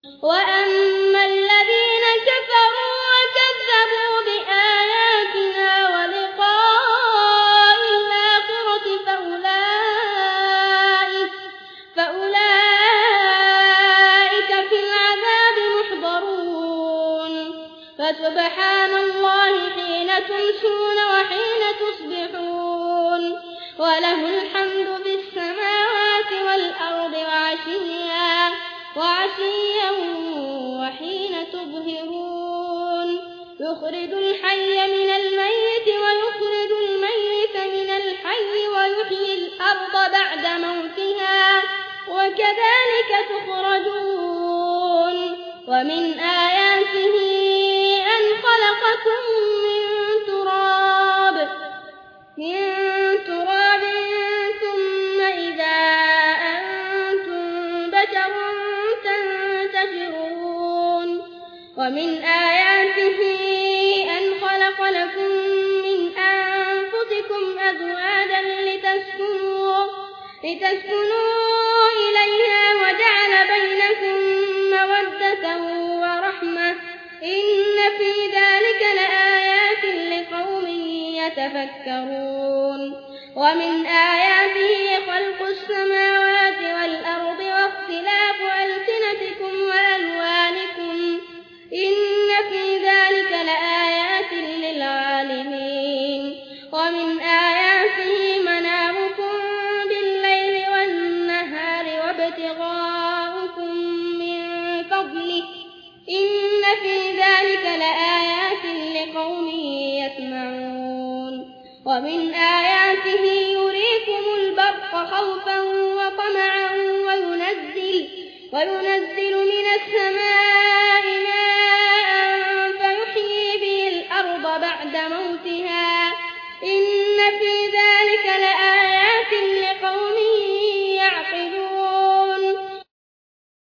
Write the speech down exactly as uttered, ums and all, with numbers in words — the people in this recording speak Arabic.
وأما الذين كفروا وكذبوا بآياتنا ولقاء الآخرة فأولئك, فأولئك في العذاب محضرون. فسبحان الله حين تمسون وحين تصبحون، وله الحمد في السماوات والأرض وعشيا, وعشيا وحين تظهرون. يخرج الحي من الميت ويخرج الميت من الحي ويحيي الأرض بعد موتها، وكذلك تخرجون. ومن آياته أن خلقكم من تراب من تراب ثم إذا أنتم بشر تنتشرون. ومن آياته أن خلق لكم من أنفسكم أزواجا لتسكنوا, لتسكنوا إليها وجعل بينكم مودة ورحمة. إن في ذلك لآيات لقوم يتفكرون. ومن آياته خلق السماوات والأرض واختلاف ألسنتكم وألوانكم. إن في ذلك لآيات للعالمين. ومن آياته منامكم بالليل والنهار وابتغاؤكم من فضله. إن في ذلك لآيات لقوم يسمعون. ومن آياته يريكم البرق خوفا وطمعا وينزل, وينزل من السماء